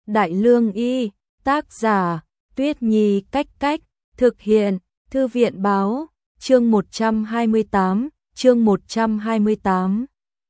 Đại Lương Y, tác giả, Tuyết Nhi Cách Cách, thực hiện, Thư viện Báo, chương 128.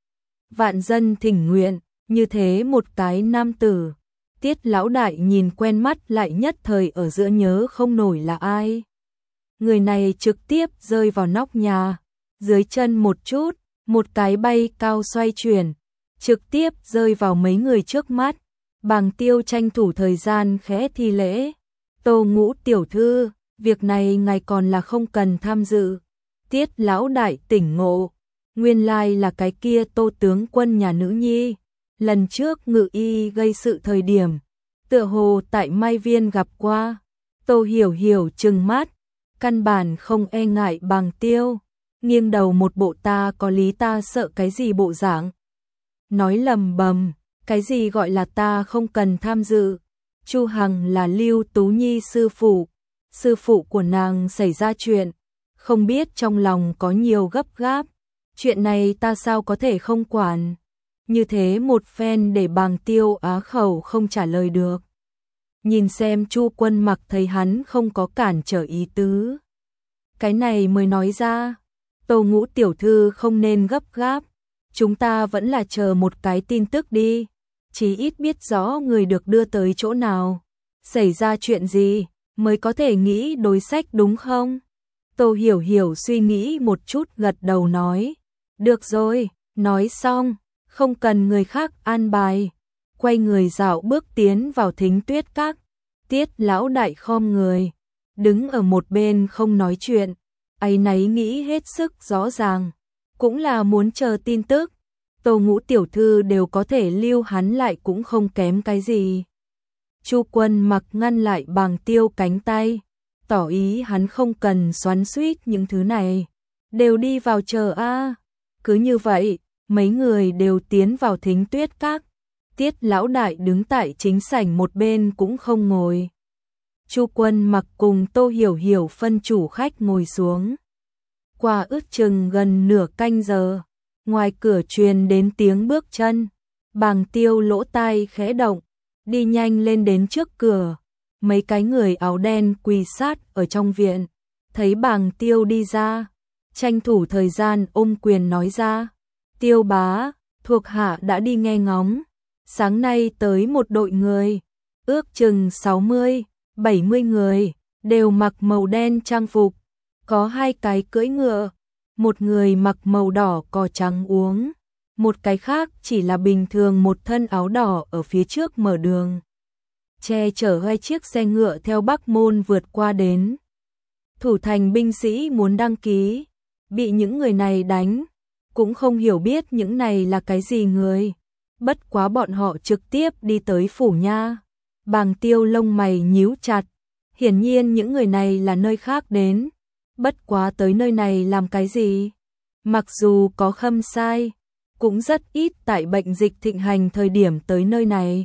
Vạn dân thỉnh nguyện, như thế một cái nam tử. Tiết lão đại nhìn quen mắt lại nhất thời ở giữa nhớ không nổi là ai. Người này trực tiếp rơi vào nóc nhà, dưới chân một chút, một cái bay cao xoay chuyển, trực tiếp rơi vào mấy người trước mắt. Bàng Tiêu tranh thủ thời gian khẽ thi lễ. Tô Ngũ tiểu thư, việc này ngài còn là không cần tham dự. Tiết lão đại tỉnh ngộ, nguyên lai là cái kia Tô tướng quân nhà nữ nhi. Lần trước Ngự Y gây sự thời điểm, tựa hồ tại Mai Viên gặp qua. Tô Hiểu Hiểu trừng mắt, căn bản không e ngại Bàng Tiêu, nghiêng đầu một bộ ta có lý ta sợ cái gì bộ dạng. Nói lầm bầm, cái gì gọi là ta không cần tham dự. Chu Hằng là Lưu Tú Nhi sư phụ của nàng xảy ra chuyện, không biết trong lòng có nhiều gấp gáp, chuyện này ta sao có thể không quản. Như thế một phen để Bàng Tiêu á khẩu không trả lời được. Nhìn xem Chu Quân Mặc thấy hắn không có cản trở ý tứ, cái này mới nói ra, Tô Ngũ tiểu thư không nên gấp gáp, chúng ta vẫn là chờ một cái tin tức đi, chí ít biết rõ người được đưa tới chỗ nào, xảy ra chuyện gì, mới có thể nghĩ đối sách đúng không? Tô Hiểu Hiểu suy nghĩ một chút gật đầu nói, được rồi, nói xong, không cần người khác an bài, quay người dạo bước tiến vào Thính Tuyết Các. Tiết lão đại khom người, đứng ở một bên không nói chuyện, áy náy nghĩ hết sức rõ ràng, cũng là muốn chờ tin tức. Tô Ngũ tiểu thư đều có thể lưu hắn lại cũng không kém cái gì. Chu Quân Mặc ngăn lại Bàng Tiêu cánh tay, tỏ ý hắn không cần xoắn xuýt những thứ này, đều đi vào chờ a. Cứ như vậy, mấy người đều tiến vào Thính Tuyết Các. Tiết lão đại đứng tại chính sảnh một bên cũng không ngồi. Chu Quân Mặc cùng Tô Hiểu Hiểu phân chủ khách ngồi xuống. Qua ước chừng gần nửa canh giờ, ngoài cửa truyền đến tiếng bước chân. Bàng Tiêu lỗ tai khẽ động, đi nhanh lên đến trước cửa. Mấy cái người áo đen quỳ sát ở trong viện, thấy Bàng Tiêu đi ra, tranh thủ thời gian ôm quyền nói ra, Tiêu bá, thuộc hạ đã đi nghe ngóng, sáng nay tới một đội người, ước chừng 60-70 người, đều mặc màu đen trang phục, có 2 cái cưỡi ngựa, một người mặc màu đỏ cò trắng uống, một cái khác chỉ là bình thường một thân áo đỏ ở phía trước mở đường, che chở 2 chiếc xe ngựa theo Bắc Môn vượt qua đến. Thủ thành binh sĩ muốn đăng ký, bị những người này đánh, cũng không hiểu biết những này là cái gì người, bất quá bọn họ trực tiếp đi tới phủ nha. Bàng Tiêu lông mày nhíu chặt, hiển nhiên những người này là nơi khác đến, bất quá tới nơi này làm cái gì? Mặc dù có khâm sai, cũng rất ít tại bệnh dịch thịnh hành thời điểm tới nơi này.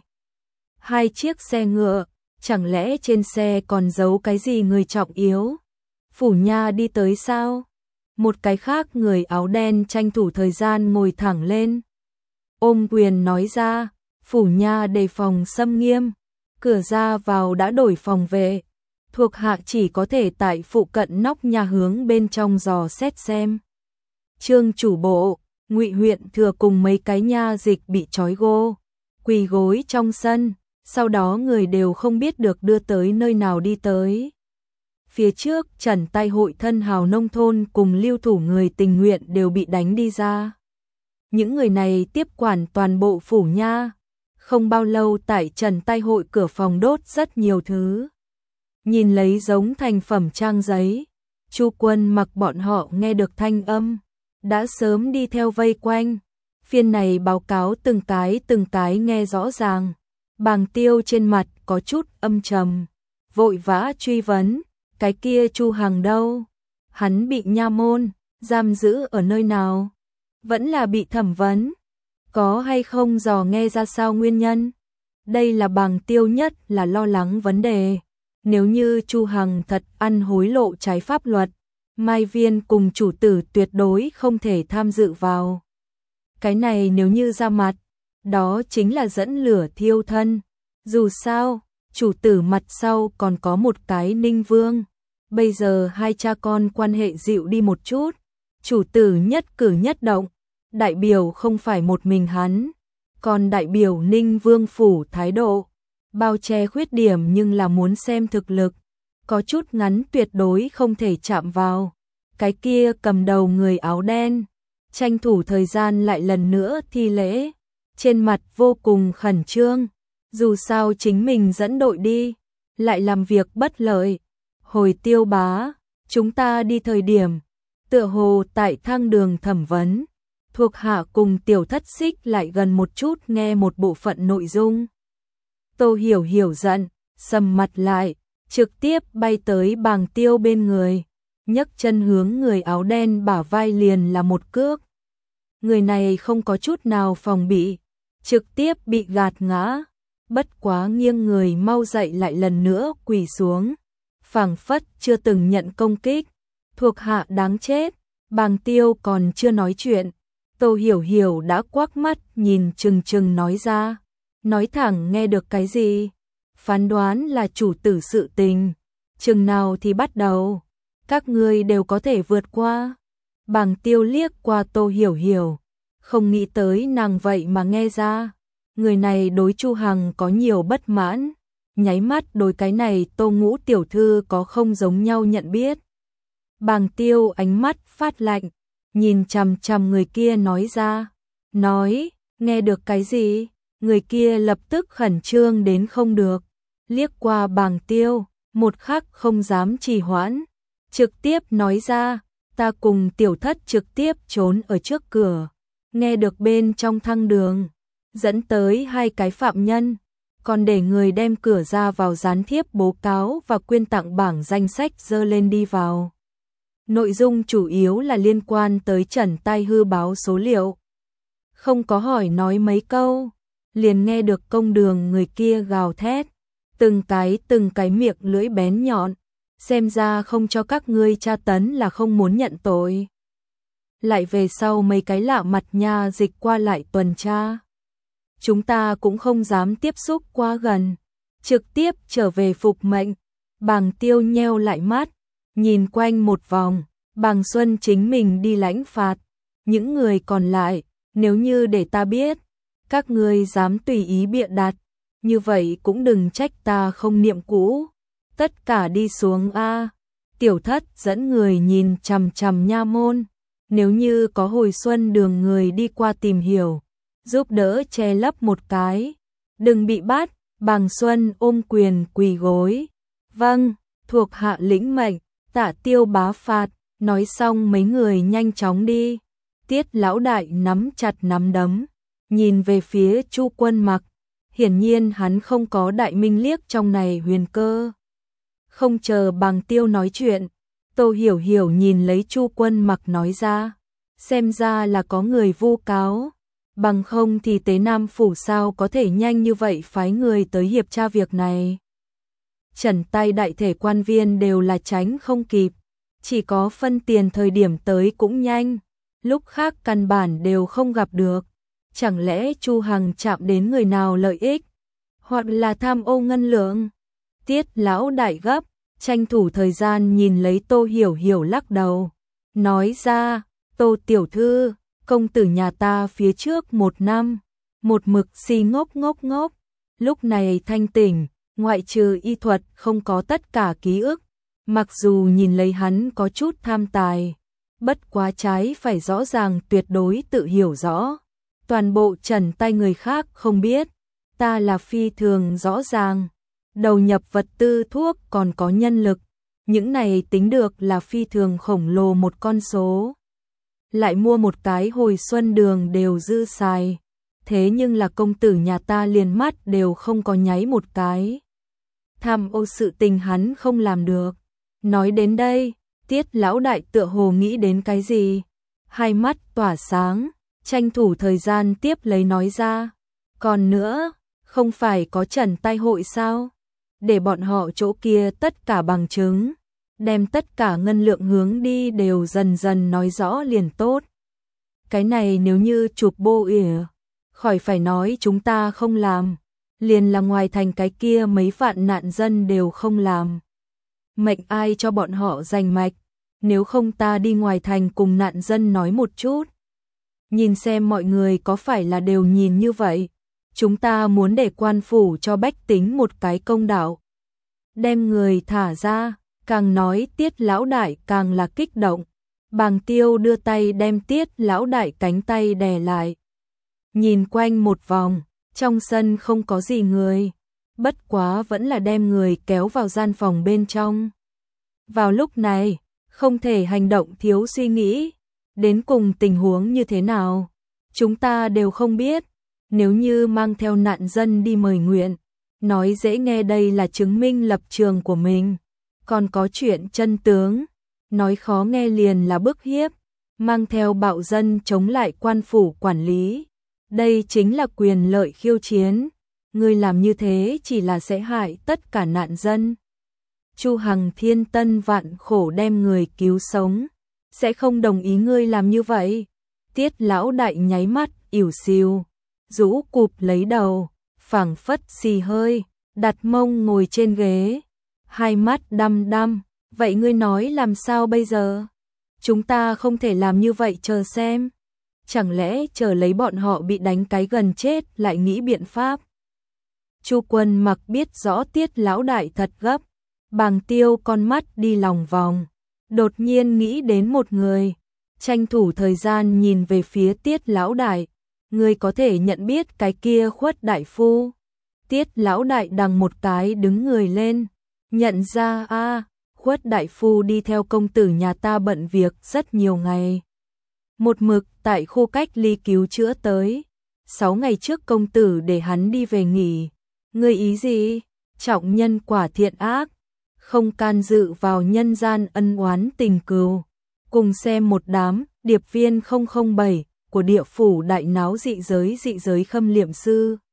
2 chiếc xe ngựa, chẳng lẽ trên xe còn giấu cái gì người trọng yếu? Phủ nha đi tới sao? Một cái khác người áo đen tranh thủ thời gian ngồi thẳng lên, ôm quyền nói ra, phủ nha đề phòng xâm nghiêm, cửa ra vào đã đổi phòng vệ, thuộc hạ chỉ có thể tại phụ cận nóc nhà hướng bên trong dò xét xem. Trương chủ bộ, Ngụy huyện thừa cùng mấy cái nha dịch bị trói gô, quỳ gối trong sân, sau đó người đều không biết được đưa tới nơi nào đi tới. Phía trước Trần Tay hội thân hào nông thôn cùng lưu thủ người tình nguyện đều bị đánh đi ra. Những người này tiếp quản toàn bộ phủ nha, không bao lâu tại Trần Tay hội cửa phòng đốt rất nhiều thứ. Nhìn lấy giống thành phẩm trang giấy, Chu Quân Mặc bọn họ nghe được thanh âm, đã sớm đi theo vây quanh. Phiên này báo cáo từng cái nghe rõ ràng. Bàng Tiêu trên mặt có chút âm trầm, vội vã truy vấn, cái kia Chu Hằng đâu? Hắn bị nha môn giam giữ ở nơi nào? Vẫn là bị thẩm vấn? Có hay không dò nghe ra sao nguyên nhân? Đây là Bàng Tiêu nhất là lo lắng vấn đề. Nếu như Chu Hằng thật ăn hối lộ trái pháp luật, Mai Viên cùng chủ tử tuyệt đối không thể tham dự vào. Cái này nếu như ra mặt, đó chính là dẫn lửa thiêu thân. Dù sao, chủ tử mặt sau còn có một cái Ninh Vương. Bây giờ hai cha con quan hệ dịu đi một chút, chủ tử nhất cử nhất động, đại biểu không phải một mình hắn, còn đại biểu Ninh Vương phủ thái độ, bao che khuyết điểm nhưng là muốn xem thực lực, có chút ngắn tuyệt đối không thể chạm vào. Cái kia cầm đầu người áo đen, tranh thủ thời gian lại lần nữa thi lễ, trên mặt vô cùng khẩn trương, dù sao chính mình dẫn đội đi, lại làm việc bất lợi. Hồi Tiêu bá, chúng ta đi thời điểm, tựa hồ tại thang đường thẩm vấn, thuộc hạ cùng Tiểu Thất xích lại gần một chút nghe một bộ phận nội dung. Tô Hiểu Hiểu giận, sầm mặt lại, trực tiếp bay tới Bàng Tiêu bên người, nhấc chân hướng người áo đen bả vai liền là một cước. Người này không có chút nào phòng bị, trực tiếp bị gạt ngã, bất quá nghiêng người mau dậy lại lần nữa quỳ xuống, phảng phất chưa từng nhận công kích, thuộc hạ đáng chết. Bàng Tiêu còn chưa nói chuyện, Tô Hiểu Hiểu đã quắc mắt nhìn chừng chừng nói ra, nói thẳng nghe được cái gì, phán đoán là chủ tử sự tình, chừng nào thì bắt đầu, các ngươi đều có thể vượt qua. Bàng Tiêu liếc qua Tô Hiểu Hiểu, không nghĩ tới nàng vậy mà nghe ra, người này đối Chu Hằng có nhiều bất mãn, nháy mắt đối cái này Tô Ngũ tiểu thư có không giống nhau nhận biết. Bàng Tiêu ánh mắt phát lạnh, nhìn chằm chằm người kia nói ra, nói, nghe được cái gì? Người kia lập tức khẩn trương đến không được, liếc qua Bàng Tiêu, một khắc không dám trì hoãn, trực tiếp nói ra, ta cùng Tiểu Thất trực tiếp trốn ở trước cửa, nghe được bên trong thang đường, dẫn tới hai cái phạm nhân, còn để người đem cửa ra vào dán thiếp bố cáo và quyên tặng bảng danh sách dơ lên đi vào. Nội dung chủ yếu là liên quan tới Trần Tai Hư báo số liệu. Không có hỏi nói mấy câu, liền nghe được công đường người kia gào thét, từng cái miệng lưỡi bén nhọn, xem ra không cho các ngươi tra tấn là không muốn nhận tội. Lại về sau mấy cái lạ mặt nha dịch qua lại tuần tra. Chúng ta cũng không dám tiếp xúc quá gần, trực tiếp trở về phục mệnh. Bàng Tiêu nheo lại mắt, nhìn quanh một vòng, Bàng Xuân chính mình đi lãnh phạt, những người còn lại, nếu như để ta biết, các ngươi dám tùy ý bịa đặt, như vậy cũng đừng trách ta không niệm cũ, tất cả đi xuống a. Tiểu Thất dẫn người nhìn chằm chằm nha môn, nếu như có hồi xuân đường người đi qua tìm hiểu, giúp đỡ che lấp một cái, đừng bị bắt. Bàng Xuân ôm quyền quỳ gối, vâng, thuộc hạ lĩnh mệnh. Tạ Tiêu bá phạt, nói xong mấy người nhanh chóng đi. Tiết lão đại nắm chặt nắm đấm, nhìn về phía Chu Quân Mặc, hiển nhiên hắn không có đại minh liếc trong này huyền cơ. Không chờ Bàng Tiêu nói chuyện, Tô Hiểu Hiểu nhìn lấy Chu Quân Mặc nói ra, xem ra là có người vu cáo, bằng không thì Tế Nam phủ sao có thể nhanh như vậy phái người tới hiệp tra việc này. Trần tay đại thể quan viên đều là tránh không kịp, chỉ có phân tiền thời điểm tới cũng nhanh, lúc khác căn bản đều không gặp được. Chẳng lẽ Chu Hằng chạm đến người nào lợi ích, hoặc là tham ô ngân lượng? Tiết lão đại gấp, tranh thủ thời gian nhìn lấy Tô Hiểu Hiểu lắc đầu, nói ra, Tô tiểu thư, công tử nhà ta phía trước 1 năm, một mực si ngốc, lúc này thanh tỉnh, ngoại trừ y thuật không có tất cả ký ức, mặc dù nhìn lấy hắn có chút tham tài, bất quá trái phải rõ ràng tuyệt đối tự hiểu rõ, toàn bộ trần tay người khác không biết, ta là phi thường rõ ràng, đầu nhập vật tư thuốc còn có nhân lực, những này tính được là phi thường khổng lồ một con số. Lại mua một cái hồi xuân đường đều dư xài, thế nhưng là công tử nhà ta liền mắt đều không có nháy một cái. Tham ô sự tình hắn không làm được. Nói đến đây, Tiết lão đại tựa hồ nghĩ đến cái gì, hai mắt tỏa sáng, tranh thủ thời gian tiếp lấy nói ra, còn nữa, không phải có trần tai hội sao? Để bọn họ chỗ kia tất cả bằng chứng, đem tất cả ngân lượng hướng đi đều dần dần nói rõ liền tốt. Cái này nếu như chụp bô ỉa, khỏi phải nói chúng ta không làm. liền là ngoài thành cái kia mấy vạn nạn dân đều không làm. Mệnh ai cho bọn họ giành mạch, nếu không ta đi ngoài thành cùng nạn dân nói một chút. Nhìn xem mọi người có phải là đều nhìn như vậy, chúng ta muốn để quan phủ cho bách tính một cái công đạo. Đem người thả ra, càng nói Tiết lão đại càng là kích động. Bàng Tiêu đưa tay đem Tiết lão đại cánh tay đè lại. Nhìn quanh một vòng, trong sân không có gì người, bất quá vẫn là đem người kéo vào gian phòng bên trong. Vào lúc này, không thể hành động thiếu suy nghĩ, đến cùng tình huống như thế nào, chúng ta đều không biết. Nếu như mang theo nạn dân đi mời nguyện, nói dễ nghe đây là chứng minh lập trường của mình, còn có chuyện chân tướng, nói khó nghe liền là bức hiếp, mang theo bạo dân chống lại quan phủ quản lý. Đây chính là quyền lợi khiêu chiến, ngươi làm như thế chỉ là sẽ hại tất cả nạn dân. Chu Hằng thiên tân vạn khổ đem người cứu sống, sẽ không đồng ý ngươi làm như vậy. Tiết lão đại nháy mắt, ỉu xìu, rũ cụp lấy đầu, phảng phất xì hơi, đặt mông ngồi trên ghế, hai mắt đăm đăm. Vậy ngươi nói làm sao bây giờ? Chúng ta không thể làm như vậy chờ xem. Chẳng lẽ chờ lấy bọn họ bị đánh cái gần chết lại nghĩ biện pháp? Chu Quân Mặc biết rõ Tiết lão đại thật gấp, Bàng Tiêu con mắt đi lòng vòng, đột nhiên nghĩ đến một người, tranh thủ thời gian nhìn về phía Tiết lão đại, người có thể nhận biết cái kia Khuất đại phu. Tiết lão đại đằng một cái đứng người lên, nhận ra a, Khuất đại phu đi theo công tử nhà ta bận việc rất nhiều ngày. Một mực tại khu cách ly cứu chữa tới, 6 ngày trước công tử để hắn đi về nghỉ. Ngươi ý gì? Trọng nhân quả thiện ác, không can dự vào nhân gian ân oán tình cừu. Cùng xem một đám điệp viên 007 của địa phủ đại náo dị giới khâm liệm sư.